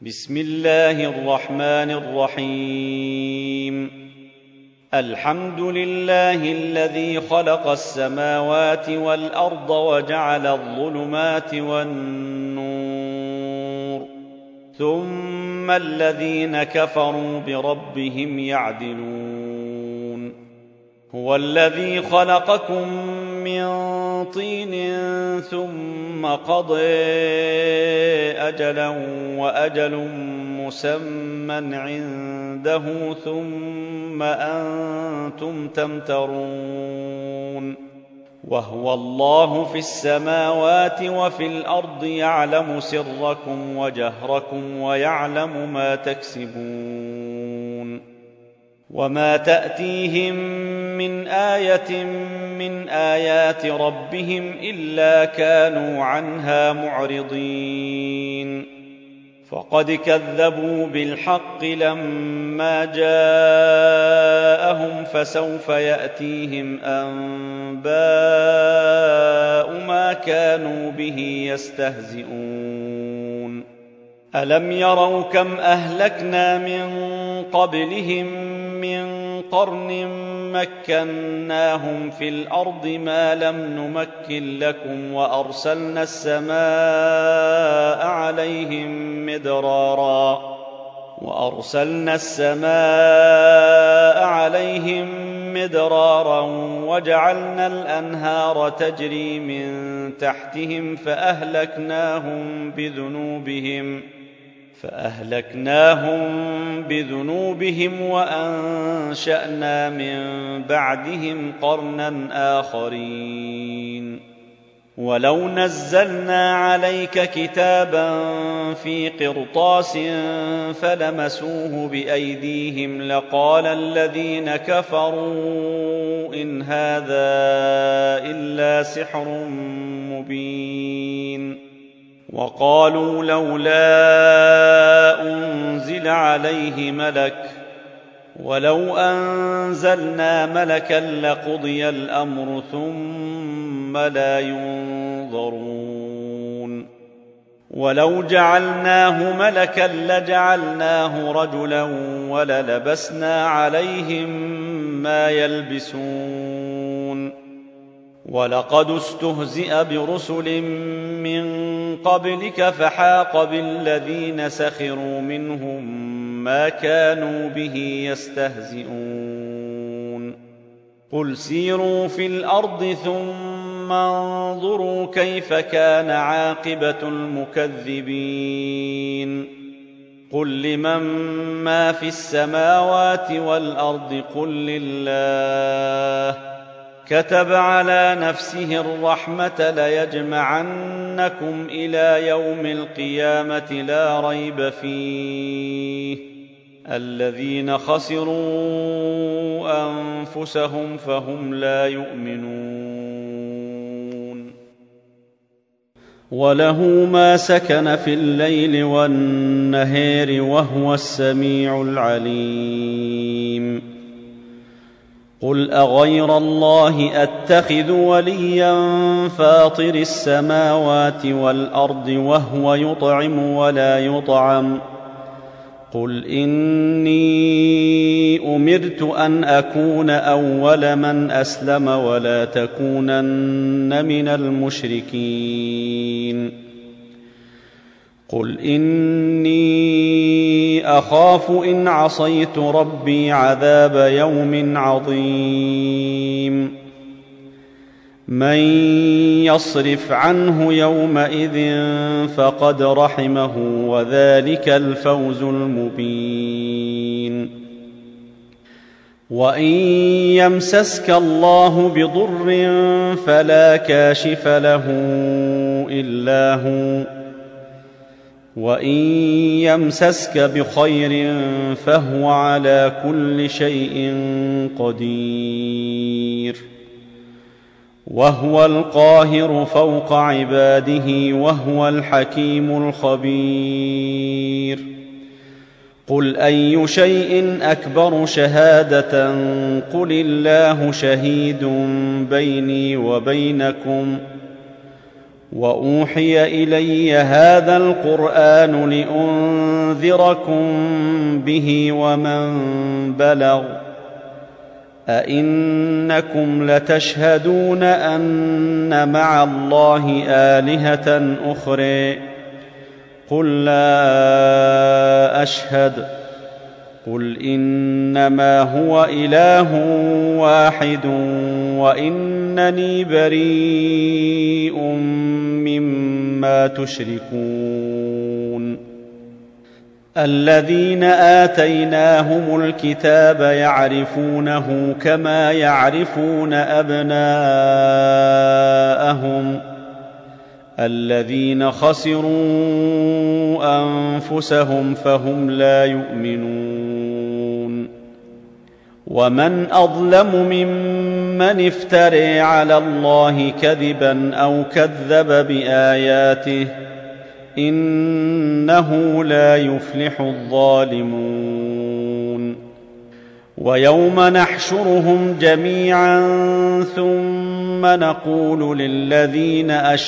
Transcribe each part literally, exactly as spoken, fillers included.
بسم الله الرحمن الرحيم. الحمد لله الذي خلق السماوات والأرض وجعل الظلمات والنور، ثم الذين كفروا بربهم يعدلون. هو الذي خلقكم من طين ثم قضى أجلا وأجل مسمى عنده ثم أنتم تمترون. وهو الله في السماوات وفي الأرض يعلم سركم وجهركم ويعلم ما تكسبون. وما تأتيهم من آية من آيات ربهم إلا كانوا عنها معرضين. فقد كذبوا بالحق لما جاءهم، فسوف يأتيهم أنباء ما كانوا به يستهزئون. ألم يروا كم أهلكنا من قبلهم من قرن مكناهم في الأرض ما لم نمكن لكم، وأرسلنا السماء عليهم مدرارا وأرسلنا السماء عليهم مدرارا وجعلنا الأنهار تجري من تحتهم فأهلكناهم بذنوبهم فأهلكناهم بذنوبهم وأنشأنا من بعدهم قرنا آخرين. ولو نزلنا عليك كتابا في قرطاس فلمسوه بأيديهم لقال الذين كفروا إن هذا إلا سحر مبين. وقالوا لولا أنزل عليه ملك ولو أنزلنا ملكا لقضي الأمر ثم لا ينظرون. ولو جعلناه ملكا لجعلناه رجلا وللبسنا عليهم ما يلبسون. ولقد استهزئ برسل من قبلك فحاق بالذين سخروا منهم ما كانوا به يستهزئون. قل سيروا في الأرض ثم انظروا كيف كان عاقبة المكذبين. قل لمن ما في السماوات والأرض قل لله. كتب على نفسه الرحمة ليجمعنكم إلى يوم القيامة لا ريب فيه. الذين خسروا أنفسهم فهم لا يؤمنون. وله ما سكن في الليل والنهار وهو السميع العليم. قل أغير الله أتخذ وليا فاطر السماوات والأرض وهو يطعم ولا يطعم. قل إني أمرت أن أكون أول من أسلم ولا تكونن من المشركين. قل إني أخاف إن عصيت ربي عذاب يوم عظيم. من يصرف عنه يومئذ فقد رحمه وذلك الفوز المبين. وإن يمسسك الله بضر فلا كاشف له إلا هو، وإن يمسسك بخير فهو على كل شيء قدير. وهو القاهر فوق عباده وهو الحكيم الخبير. قل أي شيء أكبر شهادة قل الله شهيد بيني وبينكم وأوحي إلي هذا القرآن لينذركم به ومن بلغ أئنكم لتشهدون أن مع الله آلهة أخرى قل لا أشهد قل إنما هو إله واحد وإنني بريء مما تشركون الذين آتيناهم الكتاب يعرفونه كما يعرفون أبناءهم الذين خسروا أنفسهم فهم لا يؤمنون ومن أظلم ممن افترى على الله كذبا أو كذب بآياته إنه لا يفلح الظالمون ويوم نحشرهم جميعا ثم نقول للذين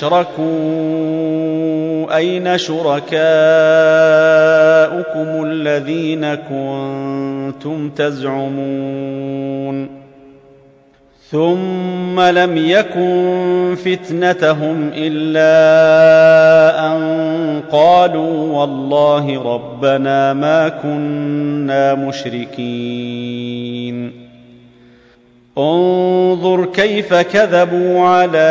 أشركوا أين شركاؤكم الذين كنتم تزعمون ثم لم يكن فتنتهم إلا أن قالوا والله ربنا ما كنا مشركين انظر كيف كذبوا على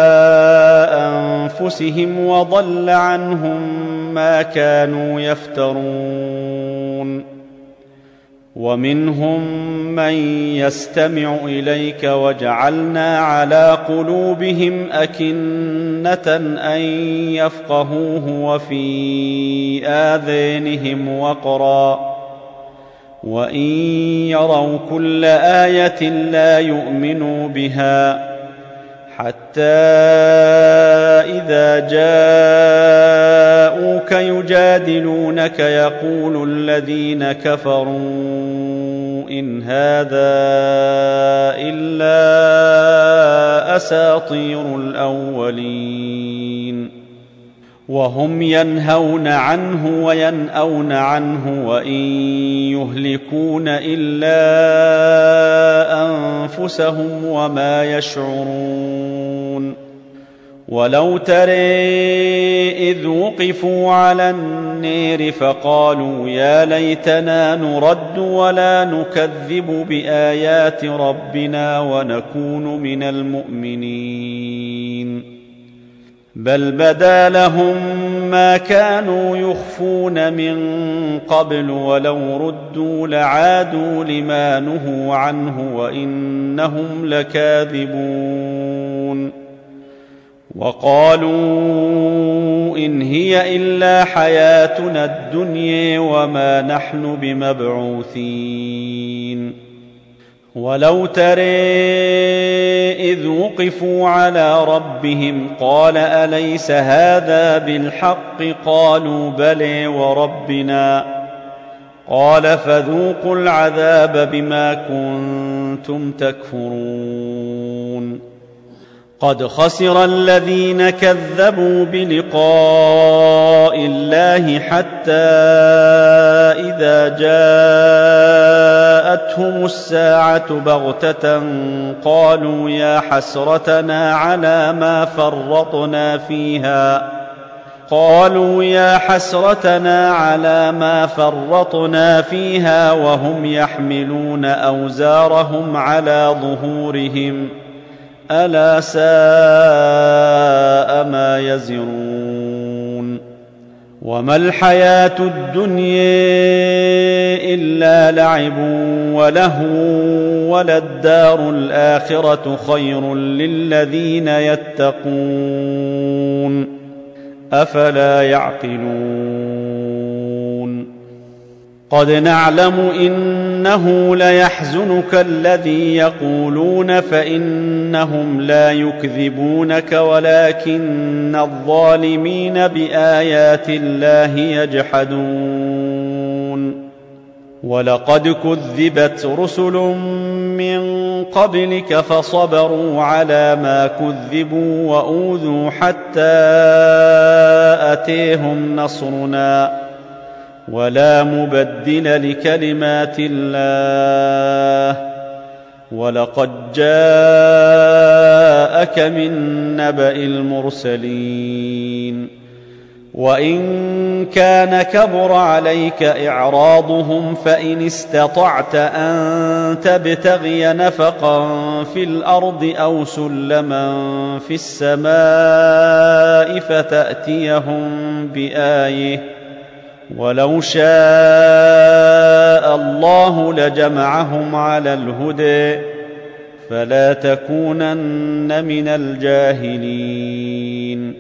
أنفسهم وضل عنهم ما كانوا يفترون ومنهم من يستمع إليك وجعلنا على قلوبهم أكنة أن يفقهوه وفي آذانهم وقرا وإن يروا كل آية لا يؤمنوا بها حتى إذا جاءوك يجادلونك يقول الذين كفروا إن هذا إلا أساطير الأولين وهم ينهون عنه وينأون عنه وإن يهلكون إلا أنفسهم وما يشعرون ولو ترى إذ وقفوا على النار فقالوا يا ليتنا نرد ولا نكذب بآيات ربنا ونكون من المؤمنين بل بدا لهم ما كانوا يخفون من قبل ولو ردوا لعادوا لما نهوا عنه وإنهم لكاذبون وقالوا إن هي إلا حياتنا الدنيا وما نحن بمبعوثين ولو ترى إذ وقفوا على ربهم قال أليس هذا بالحق قالوا بلى وربنا قال فذوقوا العذاب بما كنتم تكفرون قد خسر الذين كذبوا بلقاء الله حتى إذا جاءتهم الساعة بغتة قالوا يا حسرتنا على ما فرطنا فيها قالوا يا حسرتنا على ما فرطنا فيها وهم يحملون أوزارهم على ظهورهم ألا ساء ما يزرون وما الحياة الدنيا إلا لعب ولهو وللدار الآخرة خير للذين يتقون أفلا يعقلون قد نعلم إنه ليحزنك الذي يقولون فإنهم لا يكذبونك ولكن الظالمين بآيات الله يجحدون ولقد كذبت رسل من قبلك فصبروا على ما كذبوا وأوذوا حتى أتيهم نصرنا ولا مبدل لكلمات الله ولقد جاءك من نبأ المرسلين وإن كان كبر عليك إعراضهم فإن استطعت أن تبتغي نفقا في الأرض أو سلما في السماء فتأتيهم بآية ولو شاء الله لجمعهم على الهدى فلا تكونن من الجاهلين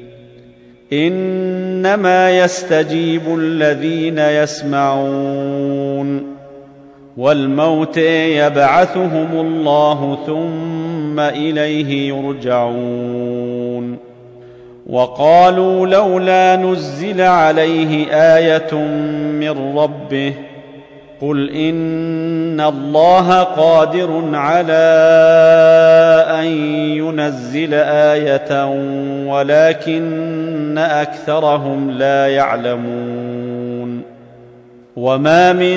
إنما يستجيب الذين يسمعون والموتى يبعثهم الله ثم إليه يرجعون وقالوا لولا نزل عليه آية من ربه قل إن الله قادر على أن ينزل آية ولكن أكثرهم لا يعلمون وما من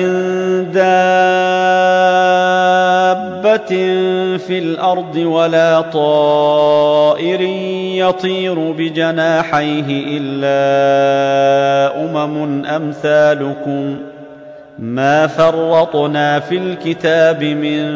دابة في الأرض ولا طائر يطير بجناحيه إلا أمم أمثالكم ما فرطنا في الكتاب من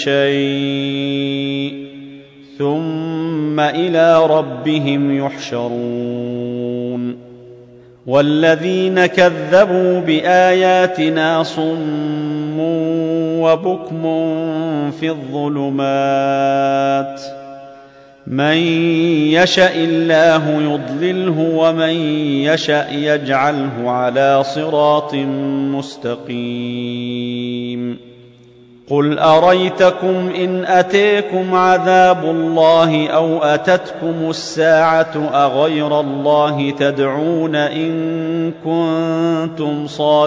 شيء ثم إلى ربهم يحشرون والذين كذبوا بآياتنا صم وبكم في الظلمات من يشاء الله يضلله ومن يشاء يجعله على صراط مستقيم قل أريتكم إن أتيكم عذاب الله أو أتتكم الساعة أغير الله تدعون إن كنتم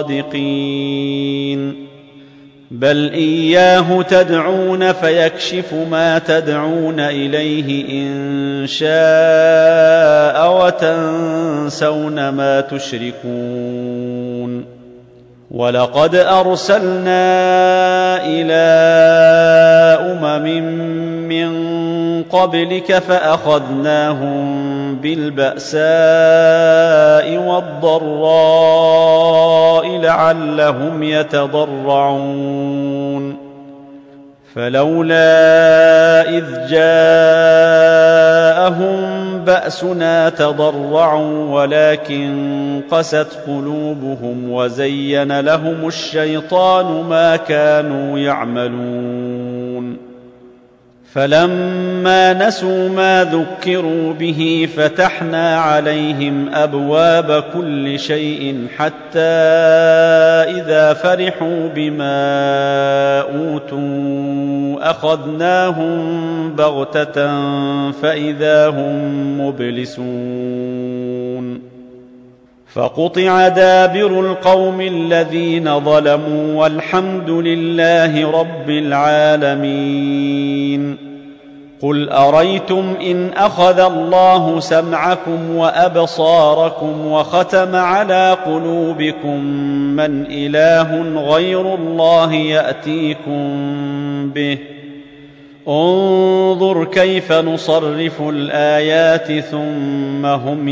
صادقين بل إياه تدعون فيكشف ما تدعون إليه إن شاء وتنسون ما تشركون ولقد أرسلنا إلى أمم من قبلك فأخذناهم بالبأساء والضراء لعلهم يتضرعون فلولا إذ جاءهم بأسنا تضرعوا ولكن قست قلوبهم وزين لهم الشيطان ما كانوا يعملون فلما نسوا ما ذكروا به فتحنا عليهم أبواب كل شيء حتى إذا فرحوا بما أوتوا أخذناهم بغتة فإذا هم مبلسون فقطع دابر القوم الذين ظلموا والحمد لله رب العالمين قل أريتم إن أخذ الله سمعكم وأبصاركم وختم على قلوبكم من إله غير الله يأتيكم به انظر كيف نصرف الآيات ثم هم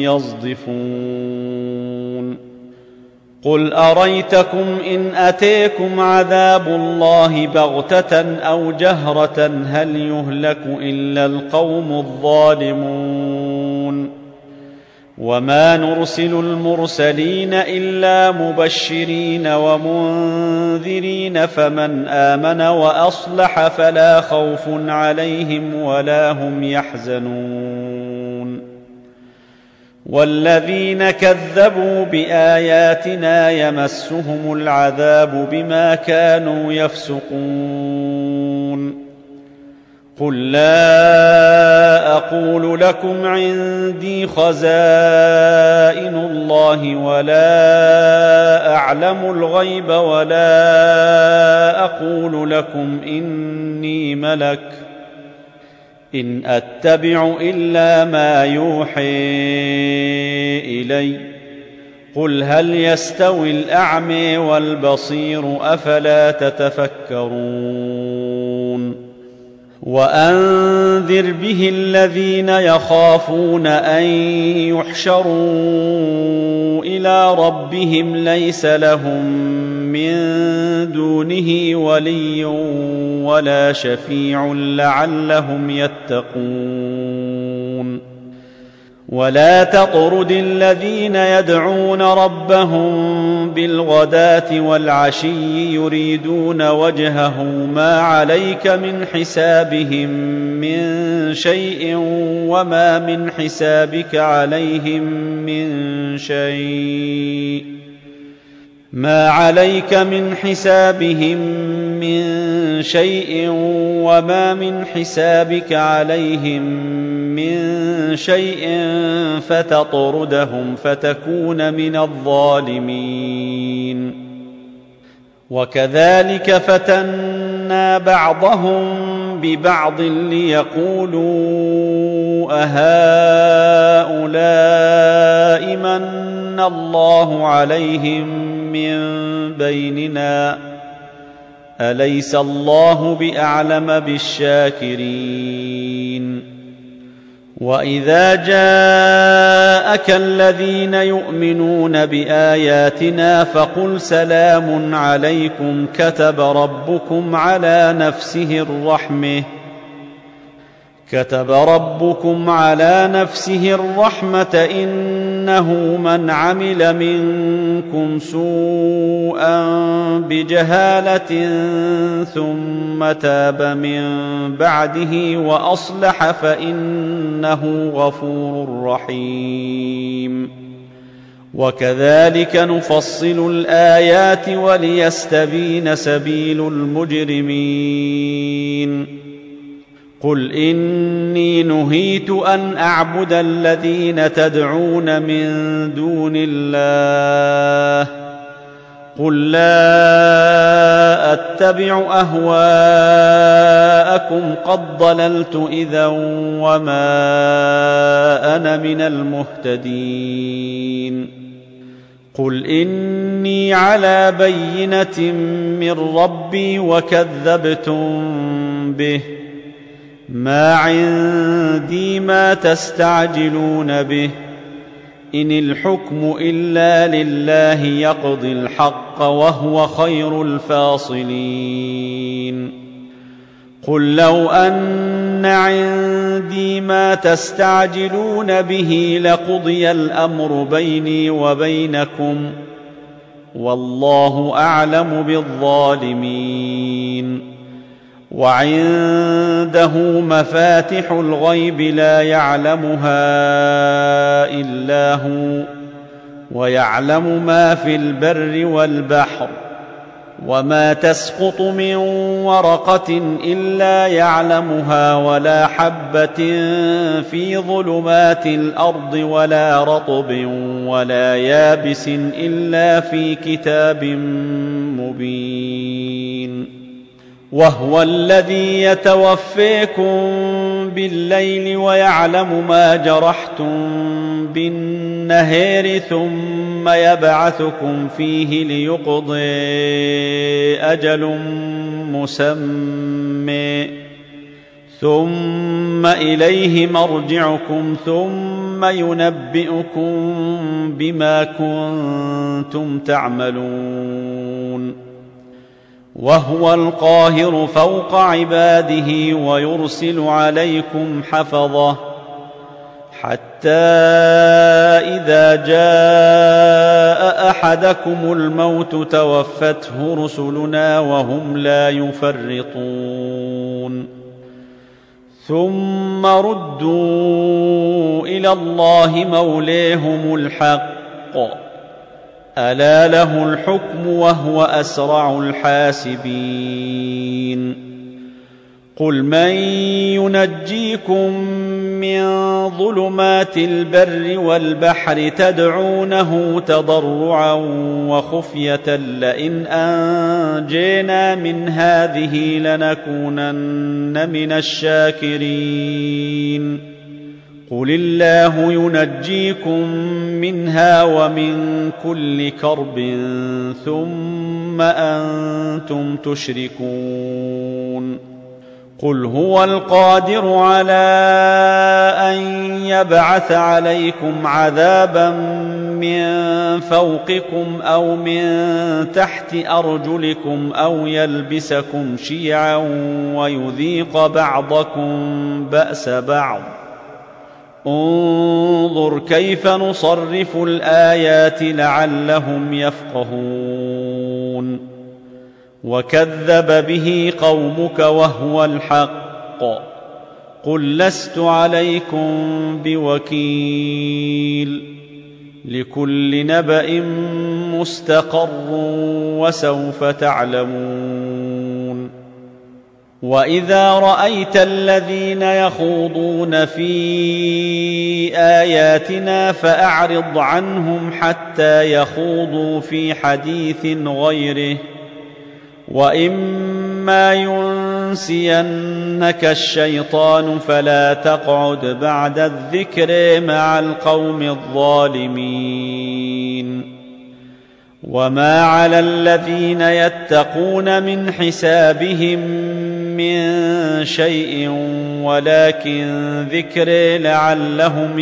يصدفون قل أريتكم إن أتيكم عذاب الله بغتة أو جهرة هل يهلك إلا القوم الظالمون وما نرسل المرسلين إلا مبشرين ومنذرين فمن آمن وأصلح فلا خوف عليهم ولا هم يحزنون والذين كذبوا بآياتنا يمسهم العذاب بما كانوا يفسقون قل لا أقول لكم عندي خزائن الله ولا أعلم الغيب ولا أقول لكم إني ملك إن أتبع إلا ما يوحي إلي قل هل يستوي الأعمى والبصير أفلا تتفكرون وأنذر به الذين يخافون أن يحشروا إلى ربهم ليس لهم من دونه ولي ولا شفيع لعلهم يتقون ولا تطرد الذين يدعون ربهم بالغداة والعشي يريدون وجهه ما عليك من حسابهم من شيء وما من حسابك عليهم من شيء ما عليك من حسابهم من شيء وما من حسابك عليهم من شيء فتطردهم فتكون من الظالمين وكذلك فتنا بعضهم ببعض ليقولوا أهؤلاء من الله عليهم من بيننا أليس الله بأعلم بالشاكرين وإذا جاءك الذين يؤمنون بآياتنا فقل سلام عليكم كتب ربكم على نفسه الرحمة كتب ربكم على نفسه الرحمة إنه من عمل منكم سوءا بجهالة ثم تاب من بعده وأصلح فإنه غفور رحيم وكذلك نفصل الآيات وليستبين سبيل المجرمين قل إني نهيت أن أعبد الذين تدعون من دون الله قل لا أتبع أهواءكم قد ضللت إذا وما أنا من المهتدين قل إني على بينة من ربي وكذبتم به ما عندي ما تستعجلون به إن الحكم إلا لله يقضي الحق وهو خير الفاصلين قل لو أن عندي ما تستعجلون به لقضي الأمر بيني وبينكم والله أعلم بالظالمين وعنده مفاتح الغيب لا يعلمها إلا هو ويعلم ما في البر والبحر وما تسقط من ورقة إلا يعلمها ولا حبة في ظلمات الأرض ولا رطب ولا يابس إلا في كتاب مبين وهو الذي يتوفيكم بالليل ويعلم ما جرحتم بالنهار ثم يبعثكم فيه ليقضي أجل مسمى ثم إليه مرجعكم ثم ينبئكم بما كنتم تعملون وهو القاهر فوق عباده ويرسل عليكم حفظه حتى إذا جاء أحدكم الموت توفته رسلنا وهم لا يفرطون ثم ردوا إلى الله مولاهم الحق ألا له الحكم وهو أسرع الحاسبين قل من ينجيكم من ظلمات البر والبحر تدعونه تضرعا وخفية لئن أنجينا من هذه لنكونن من الشاكرين قل الله ينجيكم منها ومن كل كرب ثم أنتم تشركون قل هو القادر على أن يبعث عليكم عذابا من فوقكم أو من تحت أرجلكم أو يلبسكم شيعا ويذيق بعضكم بأس بعض انظر كيف نصرف الآيات لعلهم يفقهون وكذب به قومك وهو الحق قل لست عليكم بوكيل لكل نبأ مستقر وسوف تعلمون وإذا رأيت الذين يخوضون في آياتنا فأعرض عنهم حتى يخوضوا في حديث غيره وإما ينسينك الشيطان فلا تقعد بعد الذكر مع القوم الظالمين وما على الذين يتقون من حسابهم من شيء ولكن ذكر لعلهم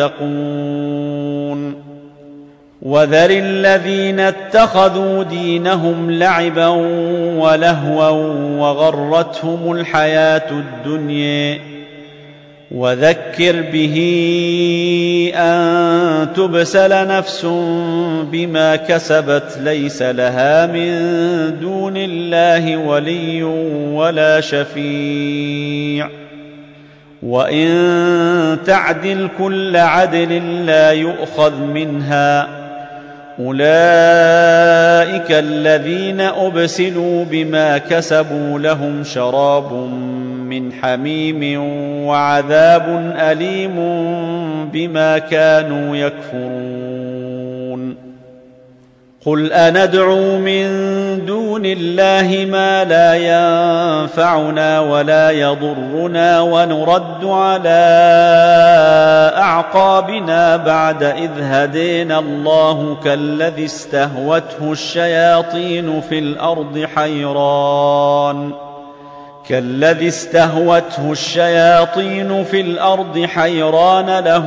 يتقون وذر الذين اتخذوا دينهم لعبا ولهوا وغرتهم الحياة الدنيا وذكر به أن تبسل نفس بما كسبت ليس لها من دون الله ولي ولا شفيع وإن تعدل كل عدل لا يؤخذ منها أولئك الذين أبسلوا بما كسبوا لهم شراب من حميم وعذاب أليم بما كانوا يكفرون قل أندعو من دون الله ما لا ينفعنا ولا يضرنا ونرد على أعقابنا بعد إذ هدينا الله كالذي استهوته الشياطين في الأرض حيران كالذي استهوته الشياطين في الأرض حيران له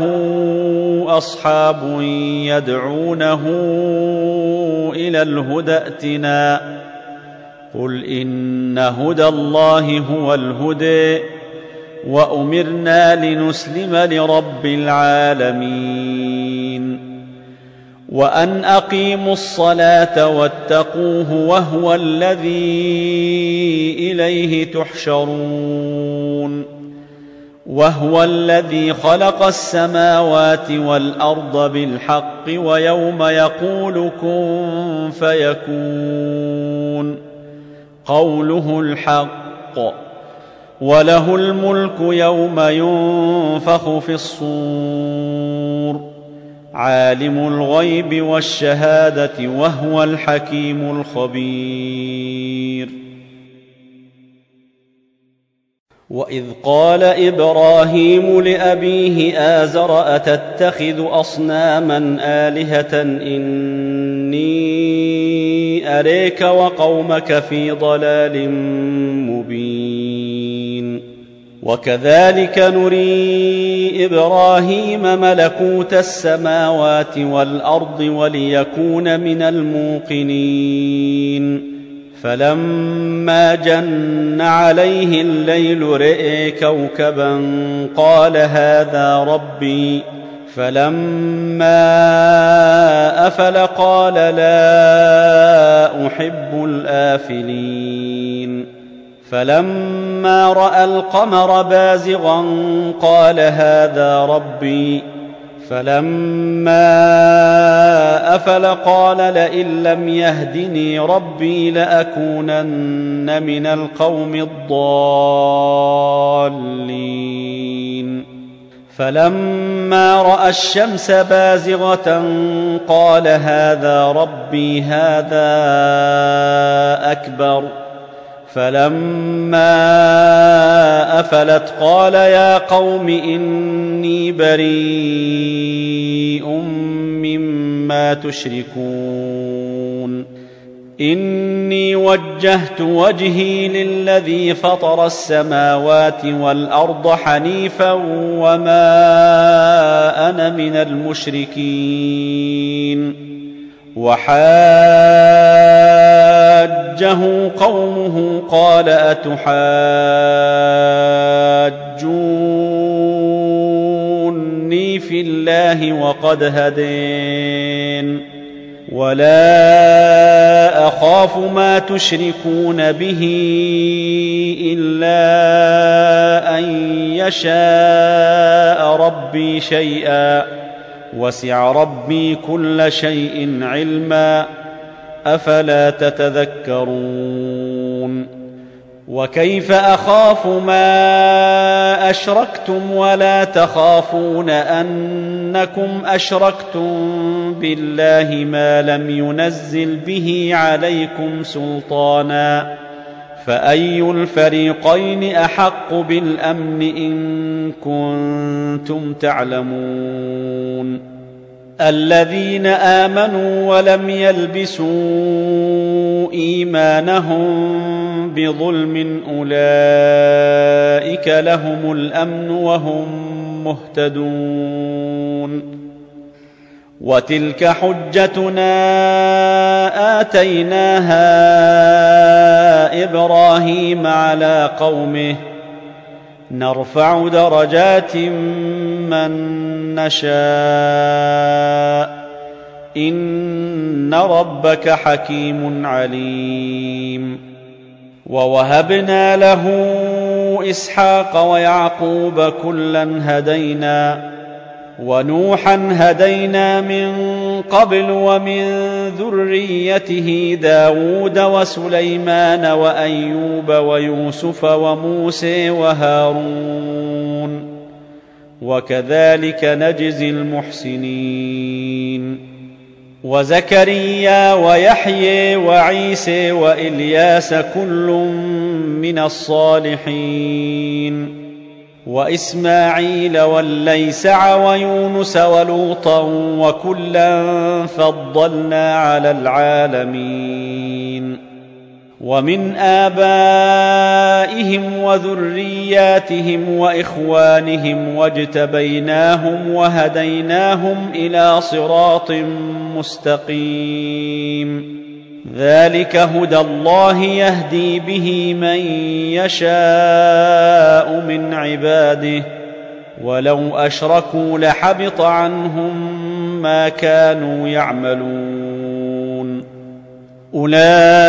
أصحاب يدعونه إلى الهدى ائتنا قل إن هدى الله هو الهدى وأمرنا لنسلم لرب العالمين وأن أقيموا الصلاة واتقوه وهو الذي إليه تحشرون وهو الذي خلق السماوات والأرض بالحق ويوم يقول كن فيكون قوله الحق وله الملك يوم ينفخ في الصور عالم الغيب والشهادة وهو الحكيم الخبير وإذ قال إبراهيم لأبيه آزر أتتخذ أصناما آلهة إني أريك وقومك في ضلال مبين وكذلك نري إبراهيم ملكوت السماوات والأرض وليكون من الموقنين فلما جن عليه الليل رئي كوكبا قال هذا ربي فلما أفل قال لا أحب الآفلين فلما رأى القمر بازغا قال هذا ربي فلما أفل قال لئن لم يهدني ربي لأكونن من القوم الضالين فلما رأى الشمس بازغة قال هذا ربي هذا أكبر فلما أفلت قال يا قوم إني بريء مما تشركون إني وجهت وجهي للذي فطر السماوات والأرض حنيفا وما أنا من المشركين وحاجه قومه قال أتحاجوني في الله وقد هدين ولا أخاف ما تشركون به إلا أن يشاء ربي شيئا وسع ربي كل شيء علما أفلا تتذكرون وكيف أخاف ما أشركتم ولا تخافون أنكم أشركتم بالله ما لم ينزل به عليكم سلطانا فأي الفريقين أحق بالأمن إن كنتم تعلمون الذين آمنوا ولم يلبسوا إيمانهم بظلم أولئك لهم الأمن وهم مهتدون وتلك حجتنا آتيناها إبراهيم على قومه نرفع درجات من نشاء إن ربك حكيم عليم ووهبنا له إسحاق ويعقوب كلا هدينا ونوحا هدينا من قبل ومن ذريته داود وسليمان وأيوب ويوسف وموسى وهارون وكذلك نجزي المحسنين وزكريا ويحيى وعيسى وإلياس كل من الصالحين وإسماعيل والليسع ويونس ولوطا وكلا فضلنا على العالمين ومن آبائهم وذرياتهم وإخوانهم واجتبيناهم وهديناهم إلى صراط مستقيم ذلك هدى الله يهدي به من يشاء من عباده ولو أشركوا لحبط عنهم ما كانوا يعملون أولئك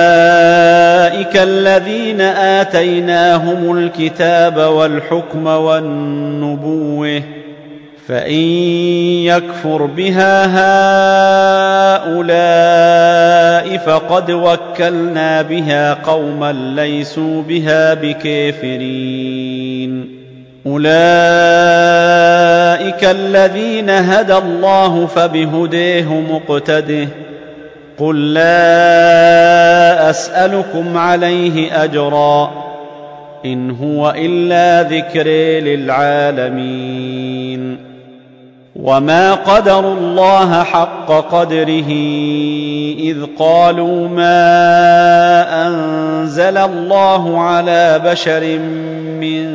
الذين آتيناهم الكتاب والحكم والنبوة فإن يكفر بها هؤلاء فقد وكلنا بها قوما ليسوا بها بكافرين أولئك الذين هدى الله فبهديه مقتده قل لا أسألكم عليه أجرا إن هو إلا ذكر للعالمين وما قدروا الله حق قدره إذ قالوا ما أنزل الله على بشر من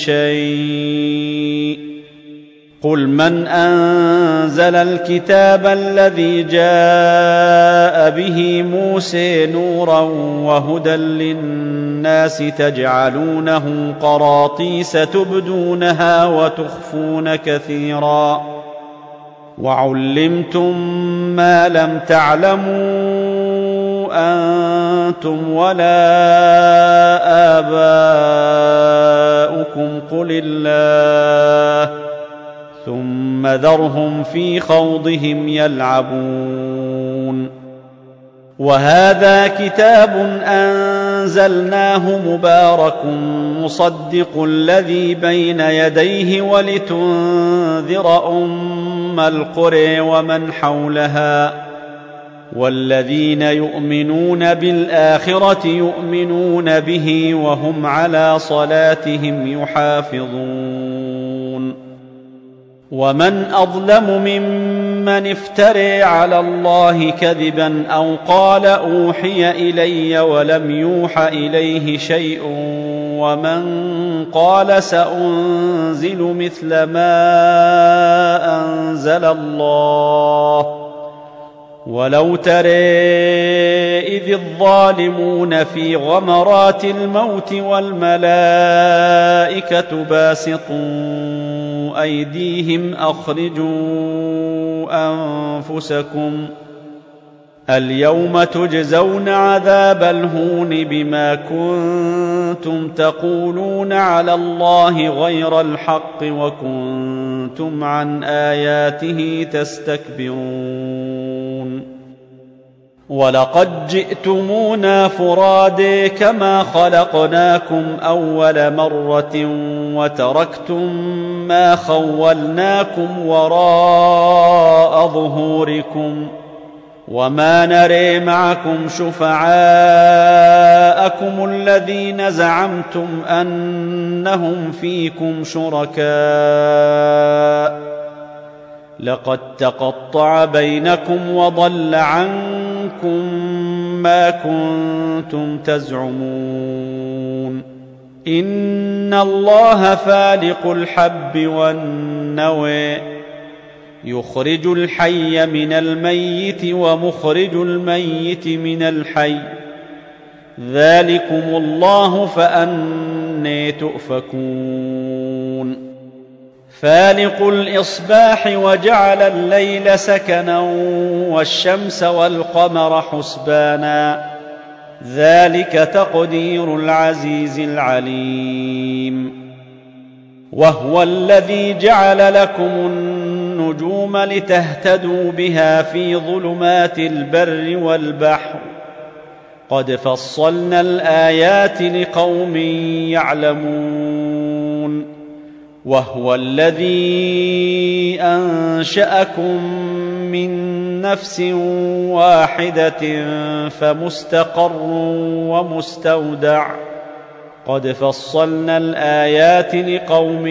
شيء قل من أنزل الكتاب الذي جاء به موسى نورا وهدى للناس تجعلونه قراطيس تبدونها وتخفون كثيرا وعلمتم ما لم تعلموا أنتم ولا آباؤكم قل الله ثم ذرهم في خوضهم يلعبون وهذا كتاب أنزلناه مبارك مصدق الذي بين يديه ولتنذر أم القرى ومن حولها والذين يؤمنون بالآخرة يؤمنون به وهم على صلاتهم يحافظون. ومن أظلم ممن افترى على الله كذبا أو قال أوحي إلي ولم يوح إليه شيء ومن قال سأنزل مثل ما أنزل الله. ولو ترى إذ الظالمون في غمرات الموت والملائكة باسطوا أيديهم أخرجوا أنفسكم اليوم تجزون عذاب الهون بما كنتم تقولون على الله غير الحق وكنتم عن آياته تستكبرون. ولقد جئتمونا فرادى كما خلقناكم أول مرة وتركتم ما خولناكم وراء ظهوركم وما نري معكم شفعاءكم الذين زعمتم أنهم فيكم شركاء لقد تقطع بينكم وضل عنكم ما كنتم تزعمون. إن الله فالق الحب والنوى يخرج الحي من الميت ومخرج الميت من الحي ذلكم الله فأنى تؤفكون. فالق الإصباح وجعل الليل سكنا والشمس والقمر حسبانا ذلك تقدير العزيز العليم. وهو الذي جعل لكم النجوم لتهتدوا بها في ظلمات البر والبحر قد فصلنا الآيات لقوم يعلمون. وهو الذي أنشأكم من نفس واحدة فمستقر ومستودع قد فصلنا الآيات لقوم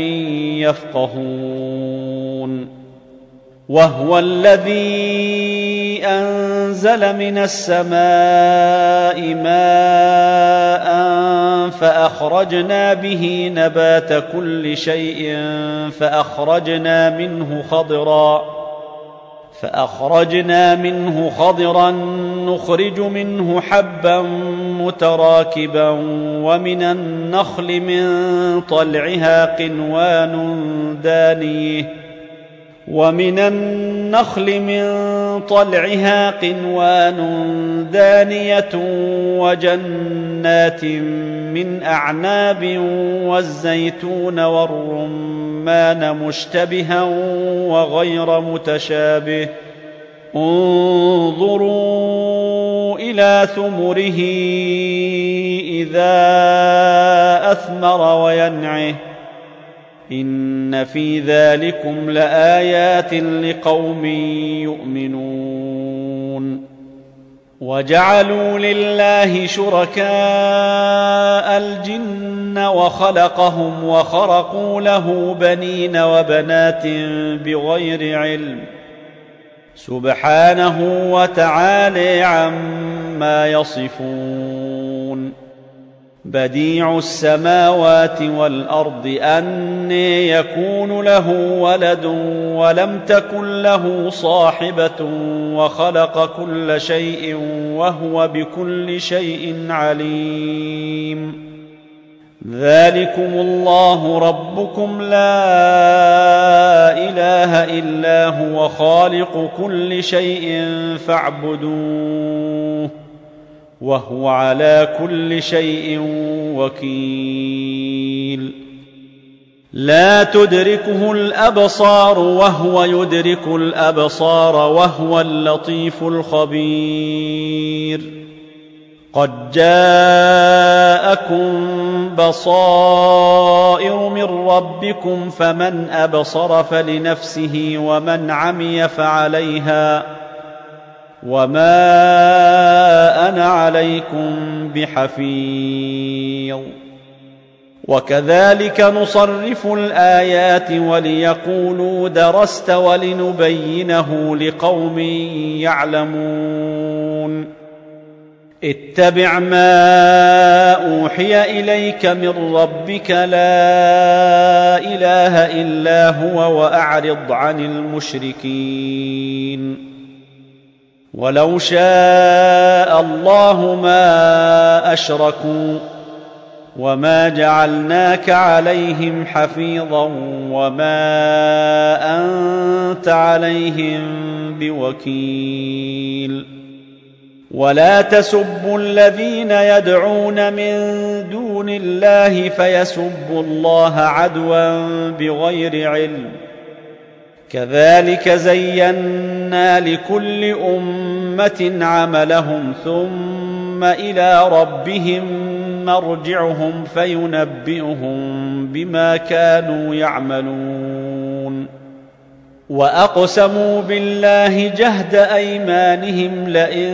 يفقهون. وهو الذي أنزل من السماء ماء فأخرجنا به نبات كل شيء فأخرجنا منه خضرا فأخرجنا منه خضرا نخرج منه حبا متراكبا ومن النخل من طلعها قنوان دانيه ومن النخل من طلعها قنوان دانية وجنات من أعناب والزيتون والرمان مشتبها وغير متشابه انظروا إلى ثمره إذا أثمر وينعه إن في ذلكم لآيات لقوم يؤمنون. وجعلوا لله شركاء الجن وخلقهم وخرقوا له بنين وبنات بغير علم سبحانه وتعالى عما يصفون. بديع السماوات والأرض أنى يكون له ولد ولم تكن له صاحبة وخلق كل شيء وهو بكل شيء عليم. ذلكم الله ربكم لا إله إلا هو خالق كل شيء فاعبدوه وهو على كل شيء وكيل. لا تدركه الأبصار وهو يدرك الأبصار وهو اللطيف الخبير. قد جاءكم بصائر من ربكم فمن أبصر فلنفسه ومن عمي فعليها وما أنا عليكم بحفيظ. وكذلك نصرف الآيات وليقولوا درست ولنبينه لقوم يعلمون. اتبع ما أوحي إليك من ربك لا إله إلا هو وأعرض عن المشركين. ولو شاء الله ما أشركوا وما جعلناك عليهم حفيظا وما أنت عليهم بوكيل. ولا تسبوا الذين يدعون من دون الله فيسبوا الله عدوا بغير علم. كذلك زينا لكل أمة عملهم ثم إلى ربهم مرجعهم فينبئهم بما كانوا يعملون. وأقسموا بالله جهد أيمانهم لئن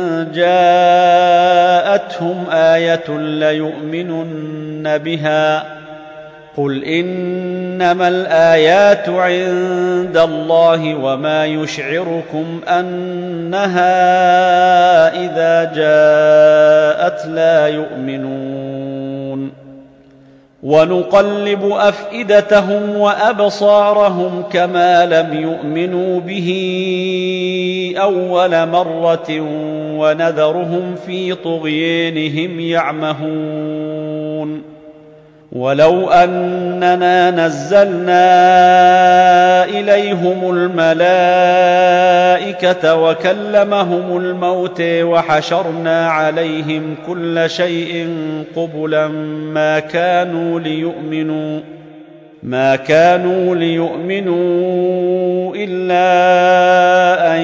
جاءتهم آية ليؤمنن بها. قل إنما الآيات عند الله وما يشعركم أنها إذا جاءت لا يؤمنون. ونقلب أفئدتهم وأبصارهم كما لم يؤمنوا به أول مرة ونذرهم في طغيانهم يعمهون. ولو أننا نزلنا إليهم الملائكة وكلمهم الموت وحشرنا عليهم كل شيء قبلا ما كانوا ليؤمنوا ما كانوا ليؤمنوا إلا أن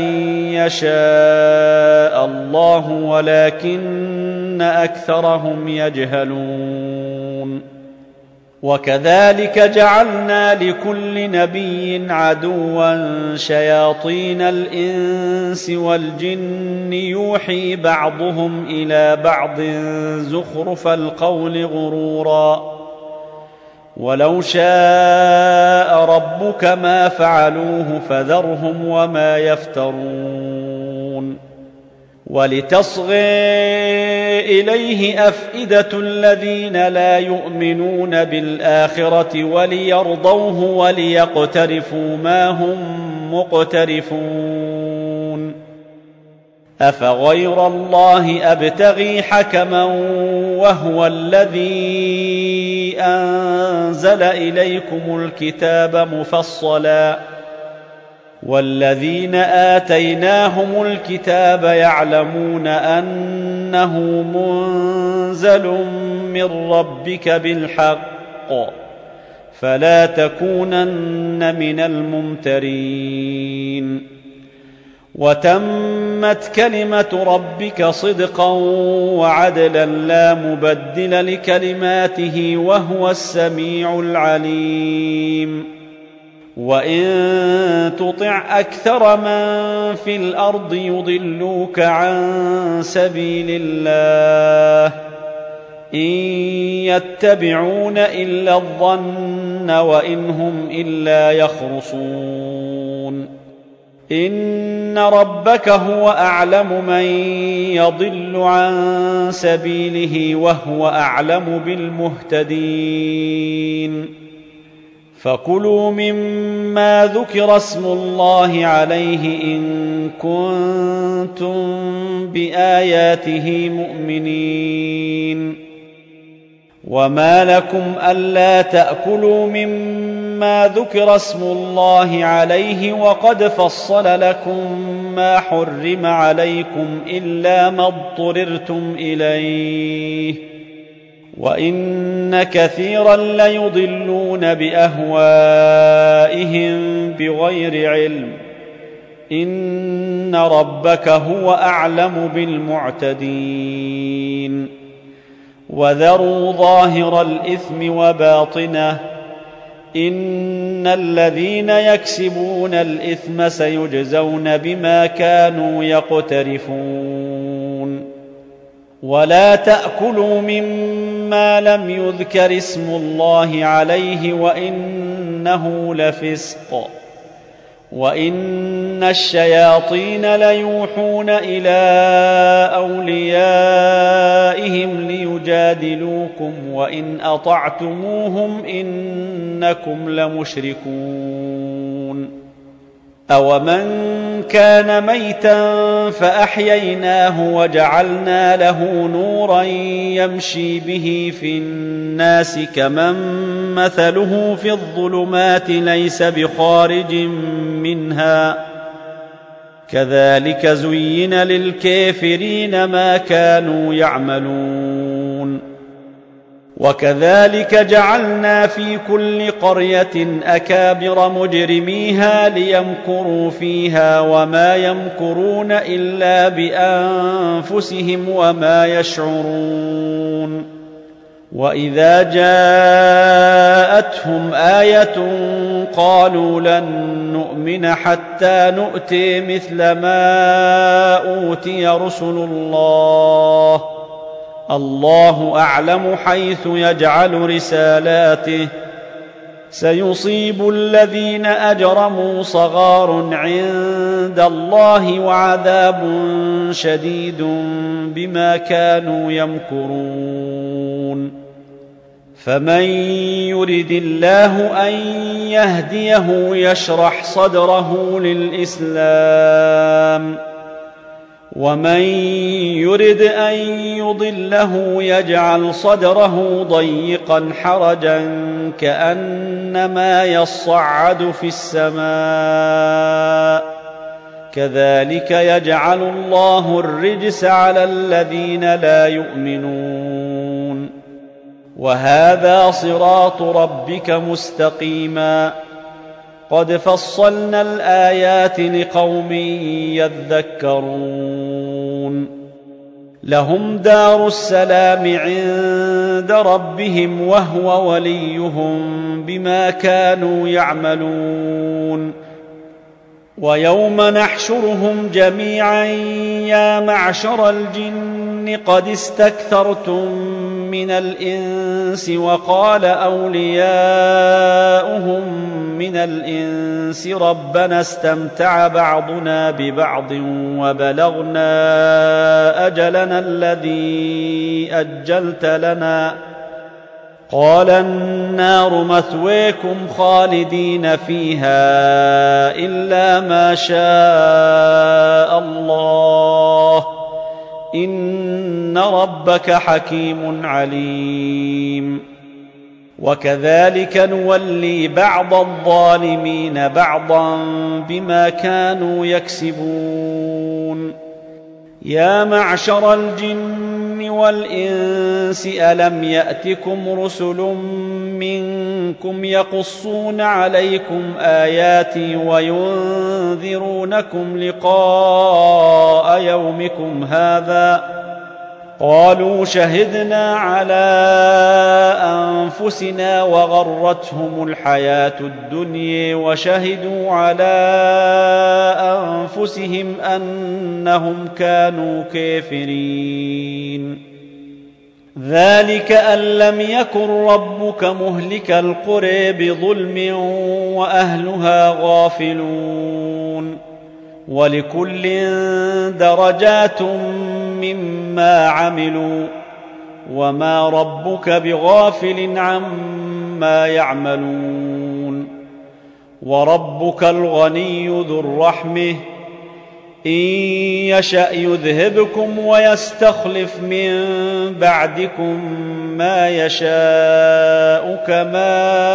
يشاء الله ولكن أكثرهم يجهلون. وكذلك جعلنا لكل نبي عدوا شياطين الإنس والجن يوحي بعضهم إلى بعض زخرف القول غرورا. ولو شاء ربك ما فعلوه فذرهم وما يفترون. ولتصغي إليه أفئدة الذين لا يؤمنون بالآخرة وليرضوه وليقترفوا ما هم مقترفون. أفغير الله أبتغي حكما وهو الذي أنزل إليكم الكتاب مفصلا والذين آتيناهم الكتاب يعلمون أنه منزل من ربك بالحق فلا تكونن من الممترين. وتمت كلمة ربك صدقا وعدلا لا مبدل لكلماته وهو السميع العليم. وإن تطع أكثر من في الأرض يضلوك عن سبيل الله إن يتبعون إلا الظن وإن هم إلا يخرصون. إن ربك هو أعلم من يضل عن سبيله وهو أعلم بالمهتدين. فكلوا مما ذكر اسم الله عليه إن كنتم بآياته مؤمنين. وما لكم ألا تأكلوا مما ذكر اسم الله عليه وقد فصل لكم ما حرم عليكم إلا ما اضطررتم إليه وإن كثيرا ليضلون بأهوائهم بغير علم. إن ربك هو أعلم بالمعتدين. وذروا ظاهر الإثم وباطنه إن الذين يكسبون الإثم سيجزون بما كانوا يقترفون ولا تأكلوا مما لم يذكر اسم الله عليه وإنه لفسق وإن الشياطين ليوحون إلى أوليائهم ليجادلوكم وإن أطعتموهم إنكم لمشركون أومن كان ميتا فأحييناه وجعلنا له نورا يمشي به في الناس كمن مثله في الظلمات ليس بخارج منها كذلك زين للكافرين ما كانوا يعملون وكذلك جعلنا في كل قرية أكابر مجرميها ليمكروا فيها وما يمكرون إلا بأنفسهم وما يشعرون وإذا جاءتهم آية قالوا لن نؤمن حتى نؤتي مثل ما أوتي رسل الله الله أعلم حيث يجعل رسالاته سيصيب الذين أجرموا صغار عند الله وعذاب شديد بما كانوا يمكرون فمن يرد الله أن يهديه يشرح صدره للإسلام ومن يرد أن يضله يجعل صدره ضيقا حرجا كأنما يصعد في السماء كذلك يجعل الله الرجس على الذين لا يؤمنون وهذا صراط ربك مستقيما قد فصلنا الآيات لقوم يذكرون لهم دار السلام عند ربهم وهو وليهم بما كانوا يعملون ويوم نحشرهم جميعا يا معشر الجن قد استكثرتم من الإنس وقال أولياؤهم من الإنس ربنا استمتع بعضنا ببعض وبلغنا أجلنا الذي أجلت لنا قال النار مثويكم خالدين فيها إلا ما شاء الله إن ربك حكيم عليم وكذلك نولي بعض الظالمين بعضا بما كانوا يكسبون يا معشر الجن والإنس ألم يأتكم رسل منكم يقصون عليكم آياتي وينذرونكم لقاء يومكم هذا قالوا شهدنا على أنفسنا وغرتهم الحياة الدنيا وشهدوا على أنفسهم أنهم كانوا كافرين ذلك أن لم يكن ربك مهلك القرى بظلم وأهلها غافلون ولكل درجات مما عملوا وما ربك بغافل عما يعملون وربك الغني ذو الرحمة إن يشأ يذهبكم ويستخلف من بعدكم ما يشاء كما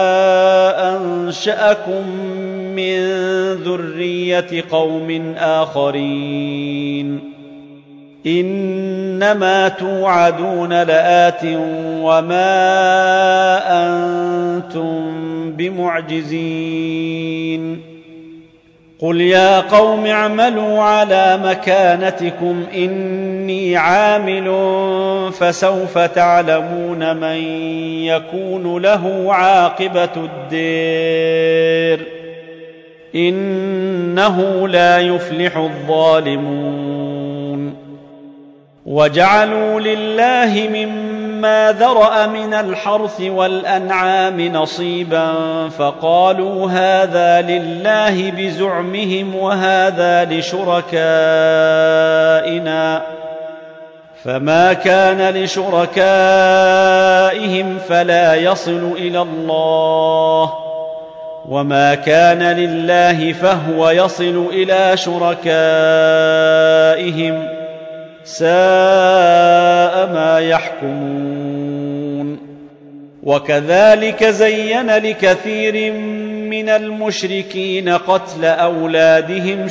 أنشأكم من ذرية قوم آخرين إنما توعدون لآت وما أنتم بمعجزين قل يا قوم اعملوا على مكانتكم إني عامل فسوف تعلمون من يكون له عاقبة الدير إنه لا يفلح الظالمون وجعلوا لله مما ذرأ من الحرث والأنعام نصيبا فقالوا هذا لله بزعمهم وهذا لشركائنا فما كان لشركائهم فلا يصل إلى الله وما كان لله فهو يصل إلى شركائهم ساء ما يحكمون وكذلك زين لكثير من المشركين قتل أولادهم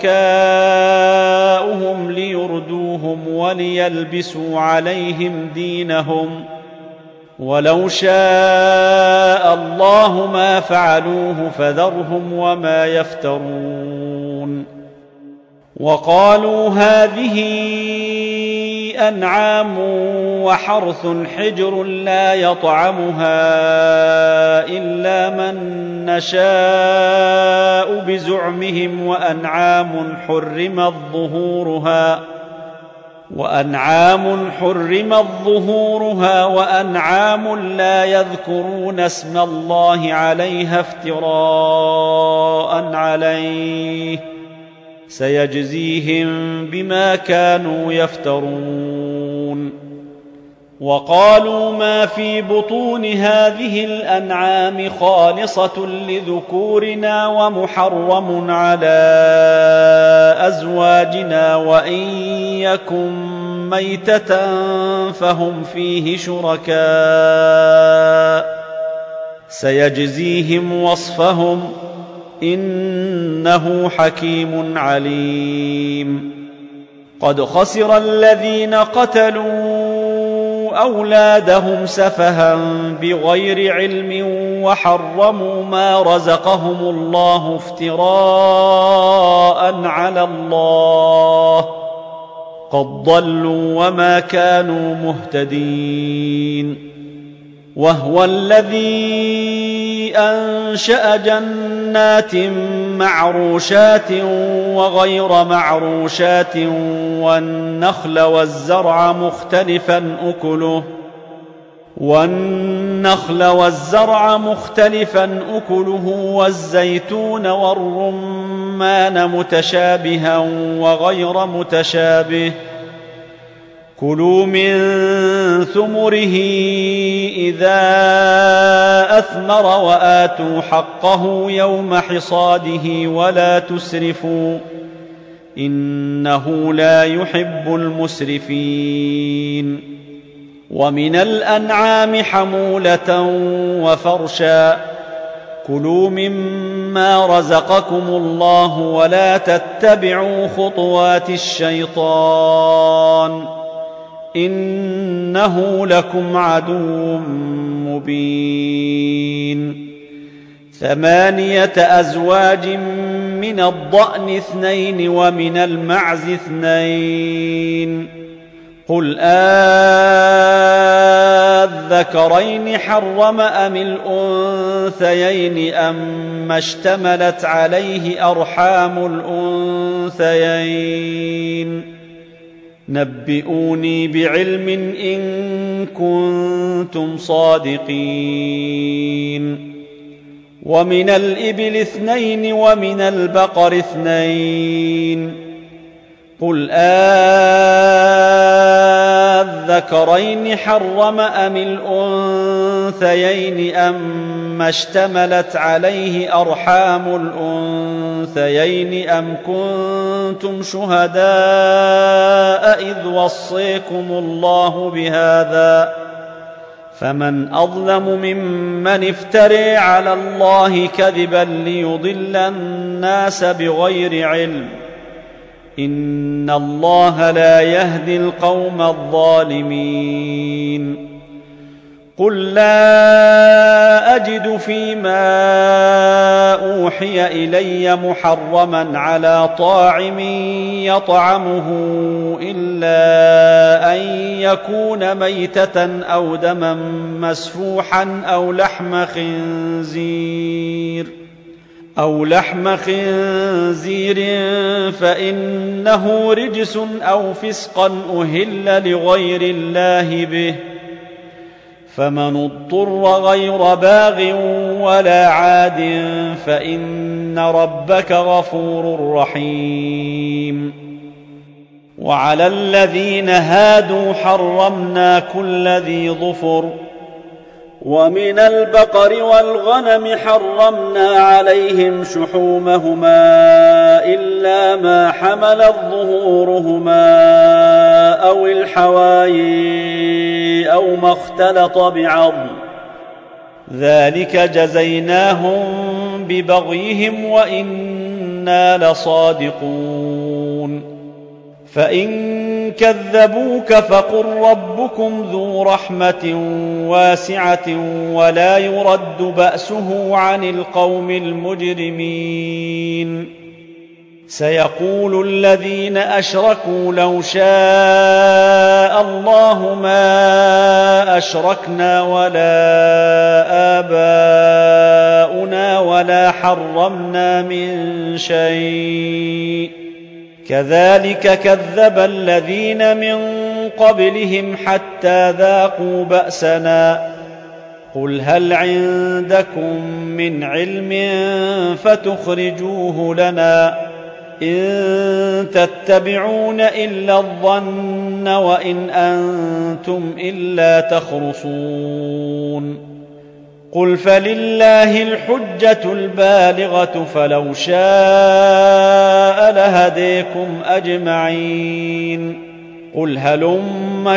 شركاؤهم ليردوهم وليلبسوا عليهم دينهم ولو شاء الله ما فعلوه فذرهم وما يفترون وقالوا هذه أنعام وحرث حجر لا يطعمها إلا من نشاء بزعمهم وأنعام حرمت ظهورها وأنعام حرمت ظهورها وأنعام لا يذكرون اسم الله عليها افتراء عليه سيجزيهم بما كانوا يفترون وقالوا ما في بطون هذه الأنعام خالصة لذكورنا ومحرم على أزواجنا وإن يكن ميتة فهم فيه شركاء سيجزيهم وصفهم إنه حكيم عليم قد خسر الذين قتلوا أولادهم سفها بغير علم وحرموا ما رزقهم الله افتراء على الله قد ضلوا وما كانوا مهتدين وهو الذي أنشأ جنات معروشات وغير معروشات والنخل والزرع مختلفا أكله والنخل والزرع مختلفا أكله والزيتون والرمان متشابها وغير متشابه كلوا من ثمره إذا أثمر وآتوا حقه يوم حصاده ولا تسرفوا إنه لا يحب المسرفين ومن الأنعام حمولة وفرشا كلوا مما رزقكم الله ولا تتبعوا خطوات الشيطان إنه لكم عدو مبين ثمانية أزواج من الضأن اثنين ومن المعز اثنين قل آذكرين حرم أم الأنثيين أم اشتملت عليه أرحام الأنثيين نبئوني بعلم إن كنتم صادقين ومن الإبل اثنين ومن البقر اثنين قل آذكرين حرم أم الأنثيين أم اشتملت عليه أرحام الأنثيين أم كنتم شهداء إذ وصيكم الله بهذا فمن أظلم ممن افترى على الله كذبا ليضل الناس بغير علم إن الله لا يهدي القوم الظالمين قل لا أجد فيما أوحي إلي محرما على طاعم يطعمه إلا أن يكون ميتة أو دما مسفوحا أو لحم خنزير أو لحم خنزير فإنه رجس أو فسقا أهل لغير الله به، فمن اضطر غير باغ ولا عاد فإن ربك غفور رحيم. وعلى الذين هادوا حرمنا كل ذي ظفر، ومن البقر والغنم حرمنا عليهم شحومهما إلا ما حملت ظهورهما أو الحوايا أو ما اختلط بعظم، ذلك جزيناهم ببغيهم وإنا لصادقون. فإن كذبوك فقل ربكم ذو رحمة واسعة ولا يرد بأسه عن القوم المجرمين. سيقول الذين أشركوا لو شاء الله ما أشركنا ولا آباؤنا ولا حرمنا من شيء، كذلك كذب الذين من قبلهم حتى ذاقوا بأسنا. قل هل عندكم من علم فتخرجوه لنا؟ إن تتبعون إلا الظن وإن أنتم إلا تخرصون. قل فلله الحجة البالغة فلو شاء لهديكم أجمعين. قل هلم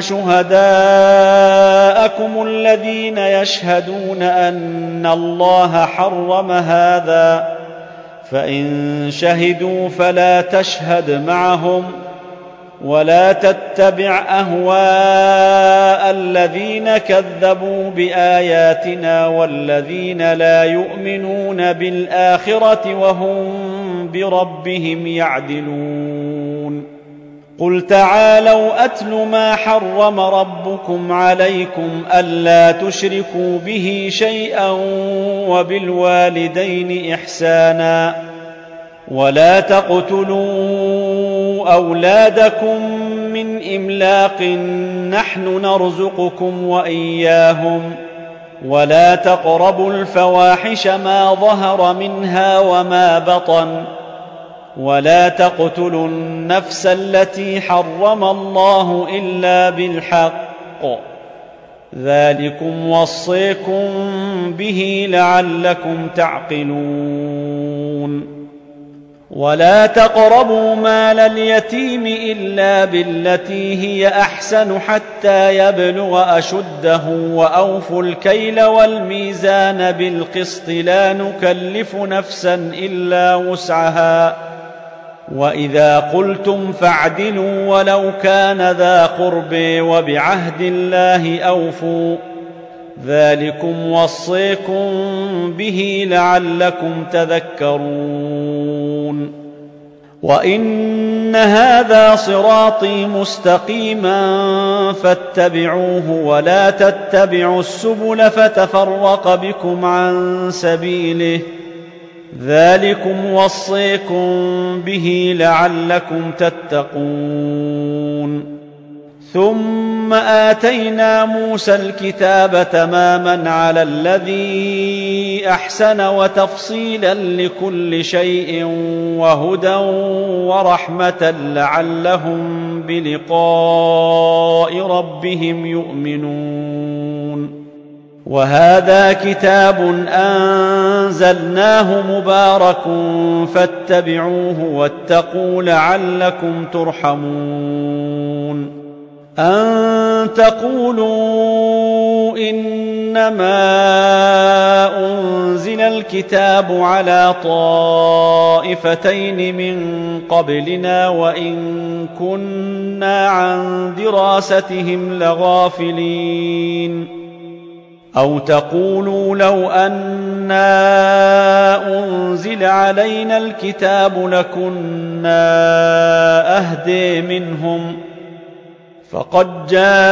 شهداءكم الذين يشهدون أن الله حرم هذا، فإن شهدوا فلا تشهد معهم ولا تتبع أهواء الذين كذبوا بآياتنا والذين لا يؤمنون بالآخرة وهم بربهم يعدلون. قل تعالوا أتل ما حرم ربكم عليكم ألا تشركوا به شيئا وبالوالدين إحسانا ولا تقتلوا أولادكم من إملاق نحن نرزقكم وإياهم ولا تقربوا الفواحش ما ظهر منها وما بطن ولا تقتلوا النفس التي حرم الله إلا بالحق، ذلكم وصيكم به لعلكم تعقلون. ولا تقربوا مال اليتيم إلا بالتي هي أحسن حتى يبلغ أشده وأوفوا الكيل والميزان بالقسط لا نكلف نفسا إلا وسعها وإذا قلتم فاعدلوا ولو كان ذا قرب وبعهد الله أوفوا، ذلكم وصيكم به لعلكم تذكرون. وإن هذا صراطي مستقيما فاتبعوه ولا تتبعوا السبل فتفرق بكم عن سبيله، ذلكم وصيكم به لعلكم تتقون. ثم آتينا موسى الكتاب تماما على الذي أحسن وتفصيلا لكل شيء وهدى ورحمة لعلهم بلقاء ربهم يؤمنون. وهذا كتاب أنزلناه مبارك فاتبعوه واتقوا لعلكم ترحمون. أن تقولوا إنما أنزل الكتاب على طائفتين من قبلنا وإن كنا عن دراستهم لغافلين. أو تقولوا لو أنا أنزل علينا الكتاب لكنا أهدي منهم فقد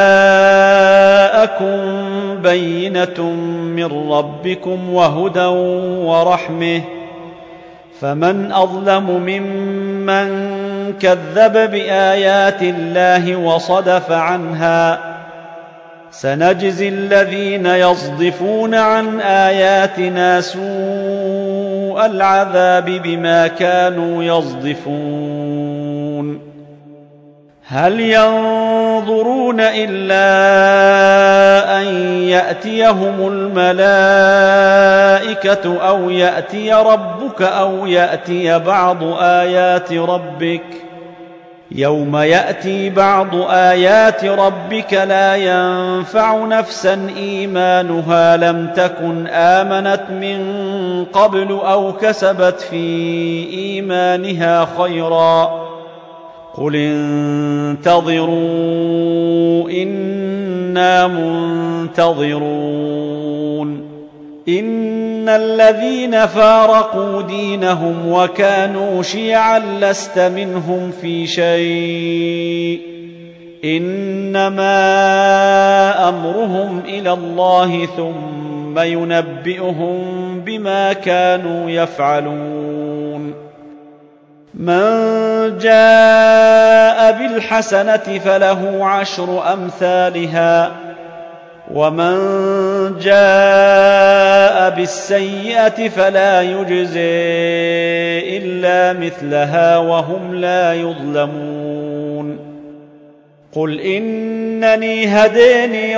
جاءكم بينة من ربكم وهدى ورحمة فمن أظلم ممن كذب بآيات الله وصدف عنها سنجزي الذين يصدفون عن آياتنا سوء العذاب بما كانوا يصدفون هل ينظرون إلا أن يأتيهم الملائكة أو يأتي ربك أو يأتي بعض آيات ربك يوم يأتي بعض آيات ربك لا ينفع نفسا إيمانها لم تكن آمنت من قبل أو كسبت في إيمانها خيرا قل انتظروا إنا منتظرون إن الذين فارقوا دينهم وكانوا شيعا لست منهم في شيء إنما أمرهم إلى الله ثم ينبئهم بما كانوا يفعلون من جاء بالحسنة فله عشر أمثالها ومن جاء بالسيئة فلا يجزي إلا مثلها وهم لا يظلمون قل إنني هداني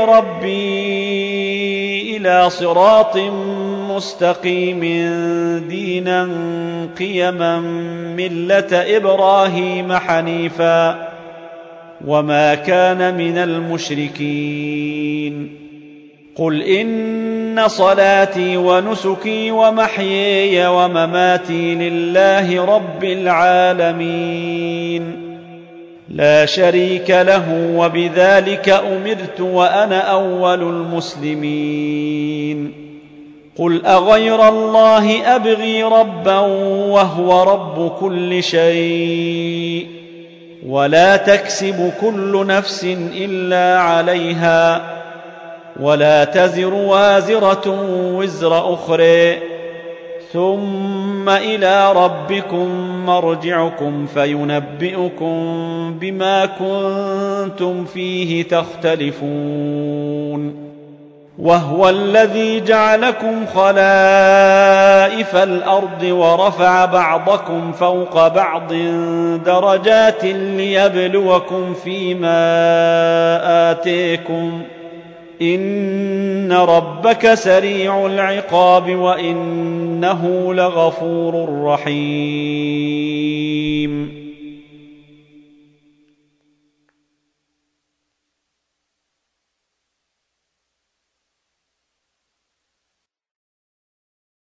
ربي إلى صراط مستقيم دينا قيما ملة إبراهيم حنيفا وما كان من المشركين قل إن صلاتي ونسكي ومحياي ومماتي لله رب العالمين لا شريك له وبذلك أمرت وأنا أول المسلمين قل أغير الله أبغي ربا وهو رب كل شيء ولا تكسب كل نفس إلا عليها ولا تزر وازرة وزر أخرى ثم إلى ربكم مرجعكم فينبئكم بما كنتم فيه تختلفون وهو الذي جعلكم خلائف الأرض ورفع بعضكم فوق بعض درجات ليبلوكم فيما آتيكم إن ربك سريع العقاب وإنه لغفور رحيم